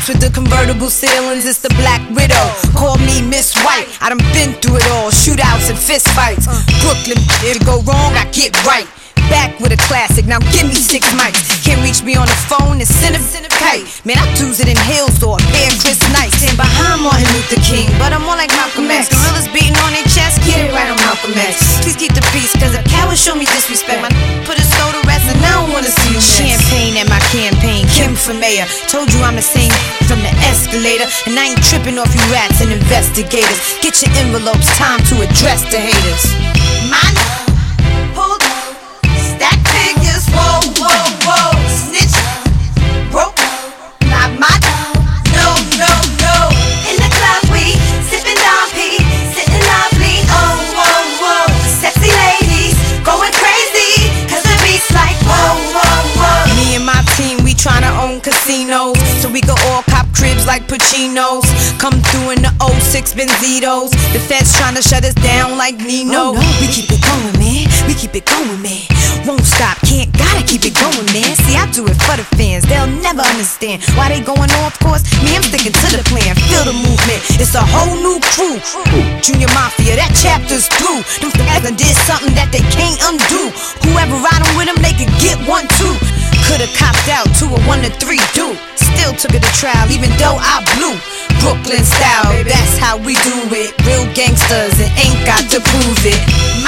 Whips with the convertible ceilings, it's the Black Widow. Call me Miss White, I done been through it all. Shootouts and fist fights. Brooklyn, if it go wrong, I get right. Back with a classic, now give me 6 mics. Can't reach me on the phone, it's in a kite. Man, I do's it in Hills or a pair of Chris Knights. Stand behind Martin Luther King, but I'm more like Malcolm X. Gorillas beating on their chest, get it right on Malcolm X. Please keep the peace, cause a coward show me disrespect. My put his soul to rest and I don't wanna see you next. Champagne at my campaign, Kim for mayor. Told you I'm the same from the escalator. And I ain't tripping off you rats and investigators. Get your envelopes, time to address the haters. My love, hold on. Stack figures, whoa, whoa, whoa. Snitch, broke, not my dog. No, no, no. In the club we sipping Dom P, sitting lovely. Oh, whoa, whoa. Sexy ladies going crazy, cause the beat's like whoa, whoa, whoa. Me and my team, we tryna own casinos, so we can all cop cribs like Pacino's. Come through in the 06 Benzitos. The feds tryna shut us down like Nino. Oh, no. We keep it going, man. We keep it going, man. Won't stop, can't, gotta keep it going, man. See, I do it for the fans, they'll never understand why they going off course. Me, I'm sticking to the plan, feel the movement. It's a whole new crew. Junior Mafia, that chapter's through. Them guys done did something that they can't undo. Whoever riding with them, they could get 1, 2. Could've copped out to a 1 to 3 do. Still took it to trial, even though I blew. Brooklyn style, that's how we do it. Real gangsters and ain't got to prove it.